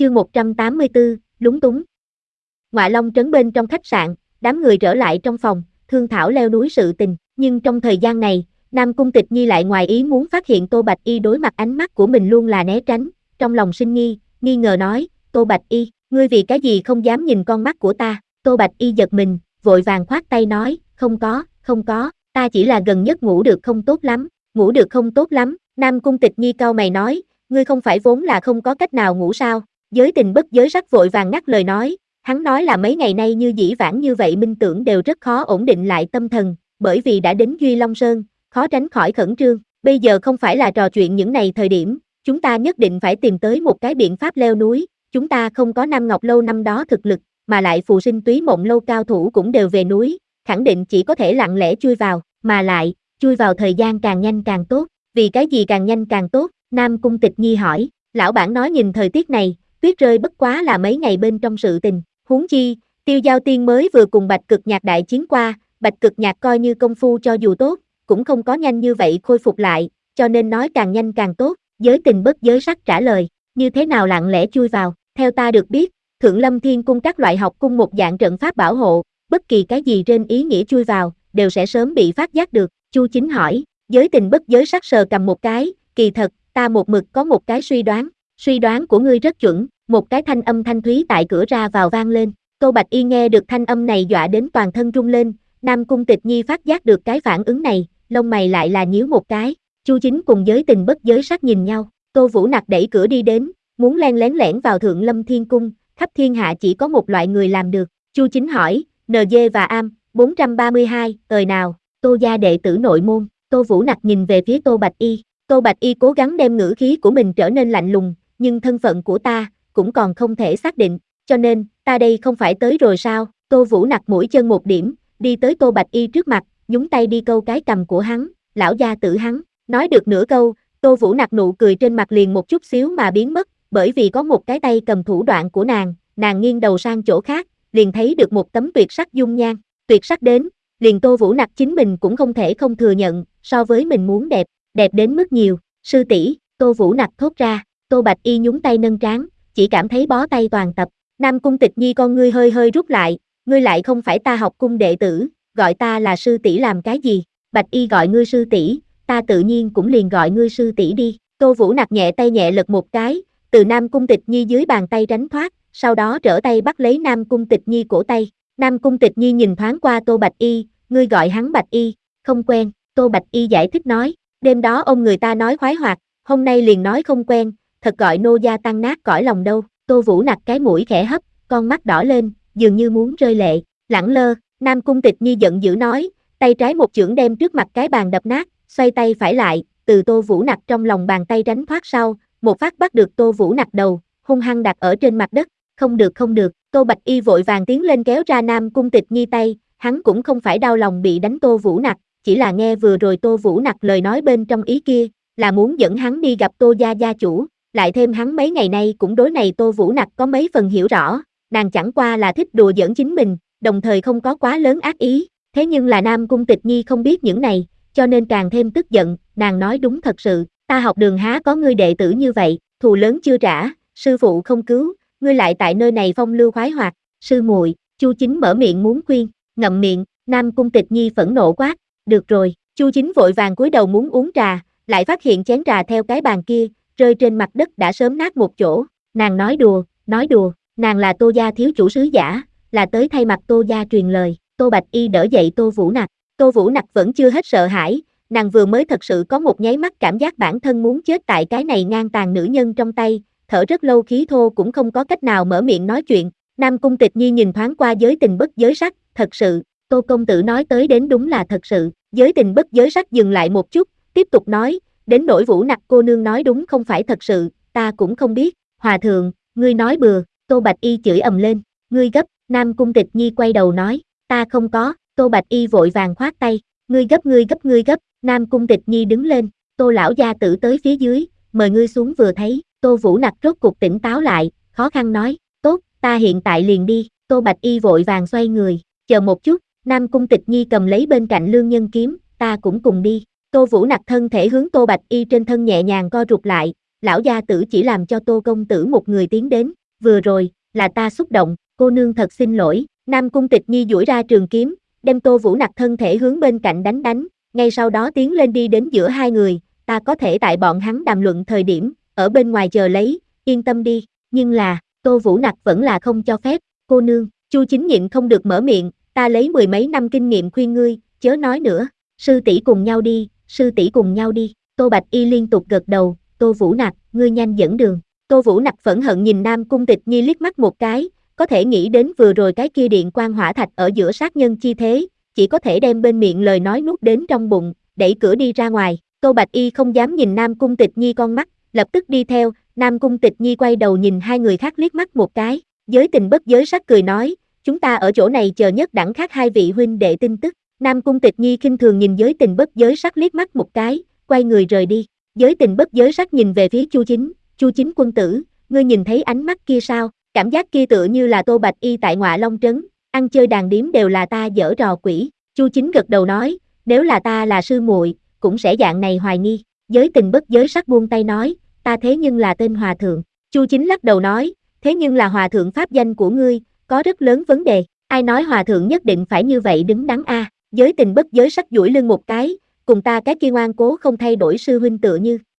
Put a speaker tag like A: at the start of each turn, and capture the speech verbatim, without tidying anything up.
A: Chương một trăm tám mươi tư, lúng túng. Ngoại Long trấn bên trong khách sạn, đám người trở lại trong phòng, thương thảo leo núi sự tình, nhưng trong thời gian này, Nam Cung Tịch Nhi lại ngoài ý muốn phát hiện Tô Bạch Y đối mặt ánh mắt của mình luôn là né tránh, trong lòng sinh nghi, nghi ngờ nói, Tô Bạch Y, ngươi vì cái gì không dám nhìn con mắt của ta, Tô Bạch Y giật mình, vội vàng khoát tay nói, không có, không có, ta chỉ là gần nhất ngủ được không tốt lắm, ngủ được không tốt lắm, Nam Cung Tịch Nhi cau mày nói, ngươi không phải vốn là không có cách nào ngủ sao, Giới Tình bất giới sắc vội vàng ngắt lời nói, hắn nói là mấy ngày nay như dĩ vãng như vậy minh tưởng đều rất khó ổn định lại tâm thần, bởi vì đã đến Duy Long Sơn, khó tránh khỏi khẩn trương, bây giờ không phải là trò chuyện những này thời điểm, chúng ta nhất định phải tìm tới một cái biện pháp leo núi, chúng ta không có Nam Ngọc Lâu năm đó thực lực, mà lại phù sinh túy mộng lâu cao thủ cũng đều về núi, khẳng định chỉ có thể lặng lẽ chui vào, mà lại, chui vào thời gian càng nhanh càng tốt, vì cái gì càng nhanh càng tốt, Nam Cung Tịch Nhi hỏi, lão bản nói nhìn thời tiết này, tuyết rơi bất quá là mấy ngày bên trong sự tình, huống chi, Tiêu Giao Tiên mới vừa cùng Bạch Cực Nhạc đại chiến qua, Bạch Cực Nhạc coi như công phu cho dù tốt, cũng không có nhanh như vậy khôi phục lại, cho nên nói càng nhanh càng tốt, Giới Tình bất giới sắc trả lời, như thế nào lặng lẽ chui vào, theo ta được biết, Thượng Lâm Thiên Cung các loại học cung một dạng trận pháp bảo hộ, bất kỳ cái gì trên ý nghĩa chui vào, đều sẽ sớm bị phát giác được, Chu Chính hỏi, Giới Tình bất giới sắc sờ cầm một cái, kỳ thật, ta một mực có một cái suy đoán, suy đoán của ngươi rất chuẩn, một cái thanh âm thanh thúy tại cửa ra vào vang lên, Tô Bạch Y nghe được thanh âm này dọa đến toàn thân rung lên, Nam Cung Tịch Nhi phát giác được cái phản ứng này, lông mày lại là nhíu một cái, Chu Chính cùng Giới Tình bất giới sắc nhìn nhau, Tô Vũ Nặc đẩy cửa đi đến, muốn len lén lẻn vào Thượng Lâm Thiên Cung, khắp thiên hạ chỉ có một loại người làm được, Chu Chính hỏi, en giê và Am, bốn trăm ba mươi hai, thời nào, Tô gia đệ tử nội môn, Tô Vũ Nặc nhìn về phía Tô Bạch Y, Tô Bạch Y cố gắng đem ngữ khí của mình trở nên lạnh lùng, nhưng thân phận của ta, cũng còn không thể xác định, cho nên, ta đây không phải tới rồi sao, Tô Vũ Nặc mũi chân một điểm, đi tới Tô Bạch Y trước mặt, nhúng tay đi câu cái cầm của hắn, lão gia tử hắn, nói được nửa câu, Tô Vũ Nặc nụ cười trên mặt liền một chút xíu mà biến mất, bởi vì có một cái tay cầm thủ đoạn của nàng, nàng nghiêng đầu sang chỗ khác, liền thấy được một tấm tuyệt sắc dung nhan, tuyệt sắc đến, liền Tô Vũ Nặc chính mình cũng không thể không thừa nhận, so với mình muốn đẹp, đẹp đến mức nhiều, sư tỷ, Tô Vũ Nặc thốt ra, Tô Bạch Y nhúng tay nâng trán, chỉ cảm thấy bó tay toàn tập, Nam Cung Tịch Nhi con ngươi hơi hơi rút lại, ngươi lại không phải ta học cung đệ tử, gọi ta là sư tỷ làm cái gì, Bạch Y gọi ngươi sư tỷ, ta tự nhiên cũng liền gọi ngươi sư tỷ đi, Tô Vũ Nặc nhẹ tay nhẹ lật một cái, từ Nam Cung Tịch Nhi dưới bàn tay tránh thoát, sau đó trở tay bắt lấy Nam Cung Tịch Nhi cổ tay, Nam Cung Tịch Nhi nhìn thoáng qua Tô Bạch Y, ngươi gọi hắn Bạch Y, không quen, Tô Bạch Y giải thích nói, đêm đó ông người ta nói khoái hoạt, hôm nay liền nói không quen, thật gọi nô gia tăng nát cõi lòng đâu, Tô Vũ Nặc cái mũi khẽ hấp, con mắt đỏ lên, dường như muốn rơi lệ, lẳng lơ, Nam Cung Tịch Nhi giận dữ nói, tay trái một chưởng đem trước mặt cái bàn đập nát, xoay tay phải lại, từ Tô Vũ Nặc trong lòng bàn tay tránh thoát sau, một phát bắt được Tô Vũ Nặc đầu, hung hăng đặt ở trên mặt đất, không được không được, Tô Bạch Y vội vàng tiến lên kéo ra Nam Cung Tịch Nhi tay, hắn cũng không phải đau lòng bị đánh Tô Vũ Nặc, chỉ là nghe vừa rồi Tô Vũ Nặc lời nói bên trong ý kia, là muốn dẫn hắn đi gặp Tô gia gia chủ, lại thêm hắn mấy ngày nay cũng đối này Tô Vũ Nặc có mấy phần hiểu rõ, nàng chẳng qua là thích đùa giỡn chính mình, đồng thời không có quá lớn ác ý, thế nhưng là Nam Cung Tịch Nhi không biết những này, cho nên càng thêm tức giận, nàng nói đúng thật sự, ta học đường há có ngươi đệ tử như vậy, thù lớn chưa trả, sư phụ không cứu, ngươi lại tại nơi này phong lưu khoái hoạt, sư muội, Chu Chính mở miệng muốn khuyên, ngậm miệng, Nam Cung Tịch Nhi phẫn nộ quát, được rồi, Chu Chính vội vàng cúi đầu muốn uống trà, lại phát hiện chén trà theo cái bàn kia, rơi trên mặt đất đã sớm nát một chỗ, nàng nói đùa, nói đùa, nàng là Tô gia thiếu chủ sứ giả, là tới thay mặt Tô gia truyền lời, Tô Bạch Y đỡ dậy Tô Vũ Nặc, Tô Vũ Nặc vẫn chưa hết sợ hãi, nàng vừa mới thật sự có một nháy mắt cảm giác bản thân muốn chết tại cái này ngang tàn nữ nhân trong tay, thở rất lâu khí thô cũng không có cách nào mở miệng nói chuyện, Nam Cung Tịch Nhi nhìn thoáng qua Giới Tình bất giới sắc, thật sự, Tô công tử nói tới đến đúng là thật sự, Giới Tình bất giới sắc dừng lại một chút, tiếp tục nói, đến nỗi Vũ Nặc cô nương nói đúng không phải thật sự, ta cũng không biết, hòa thượng, ngươi nói bừa, Tô Bạch Y chửi ầm lên, ngươi gấp, Nam Cung Tịch Nhi quay đầu nói, ta không có, Tô Bạch Y vội vàng khoát tay, ngươi gấp ngươi gấp ngươi gấp, Nam Cung Tịch Nhi đứng lên, Tô lão gia tử tới phía dưới, mời ngươi xuống vừa thấy, Tô Vũ Nặc rốt cục tỉnh táo lại, khó khăn nói, tốt, ta hiện tại liền đi, Tô Bạch Y vội vàng xoay người, chờ một chút, Nam Cung Tịch Nhi cầm lấy bên cạnh lương nhân kiếm, ta cũng cùng đi, Tô Vũ Nặc thân thể hướng Tô Bạch Y trên thân nhẹ nhàng co rụt lại, lão gia tử chỉ làm cho Tô công tử một người tiến đến, vừa rồi, là ta xúc động, cô nương thật xin lỗi, Nam Cung Tịch Nhi duỗi ra trường kiếm, đem Tô Vũ Nặc thân thể hướng bên cạnh đánh đánh, ngay sau đó tiến lên đi đến giữa hai người, ta có thể tại bọn hắn đàm luận thời điểm, ở bên ngoài chờ lấy, yên tâm đi, nhưng là, Tô Vũ Nặc vẫn là không cho phép, cô nương, Chu Chính nhịn không được mở miệng, ta lấy mười mấy năm kinh nghiệm khuyên ngươi, chớ nói nữa, sư tỷ cùng nhau đi, sư tỷ cùng nhau đi, Tô Bạch Y liên tục gật đầu, Tô Vũ Nặc, ngươi nhanh dẫn đường, Tô Vũ Nặc phẫn hận nhìn Nam Cung Tịch Nhi liếc mắt một cái, có thể nghĩ đến vừa rồi cái kia điện quang hỏa thạch ở giữa sát nhân chi thế, chỉ có thể đem bên miệng lời nói nuốt đến trong bụng, đẩy cửa đi ra ngoài, Tô Bạch Y không dám nhìn Nam Cung Tịch Nhi con mắt, lập tức đi theo, Nam Cung Tịch Nhi quay đầu nhìn hai người khác liếc mắt một cái, giới tình bất giới sắc cười nói, chúng ta ở chỗ này chờ nhất đẳng khác hai vị huynh đệ tin tức, Nam Cung Tịch Nhi khinh thường nhìn giới tình bất giới sắc liếc mắt một cái, quay người rời đi, giới tình bất giới sắc nhìn về phía Chu Chính, Chu Chính quân tử, ngươi nhìn thấy ánh mắt kia sao, cảm giác kia tựa như là Tô Bạch Y tại Ngọa Long Trấn, ăn chơi đàn điếm đều là ta dở trò quỷ, Chu Chính gật đầu nói, nếu là ta là sư muội, cũng sẽ dạng này hoài nghi, giới tình bất giới sắc buông tay nói, ta thế nhưng là tên hòa thượng, Chu Chính lắc đầu nói, thế nhưng là hòa thượng pháp danh của ngươi, có rất lớn vấn đề, ai nói hòa thượng nhất định phải như vậy đứng đắn a, giới tình bất giới sắc duỗi lưng một cái, cùng ta cái kia ngoan cố không thay đổi sư huynh tựa như,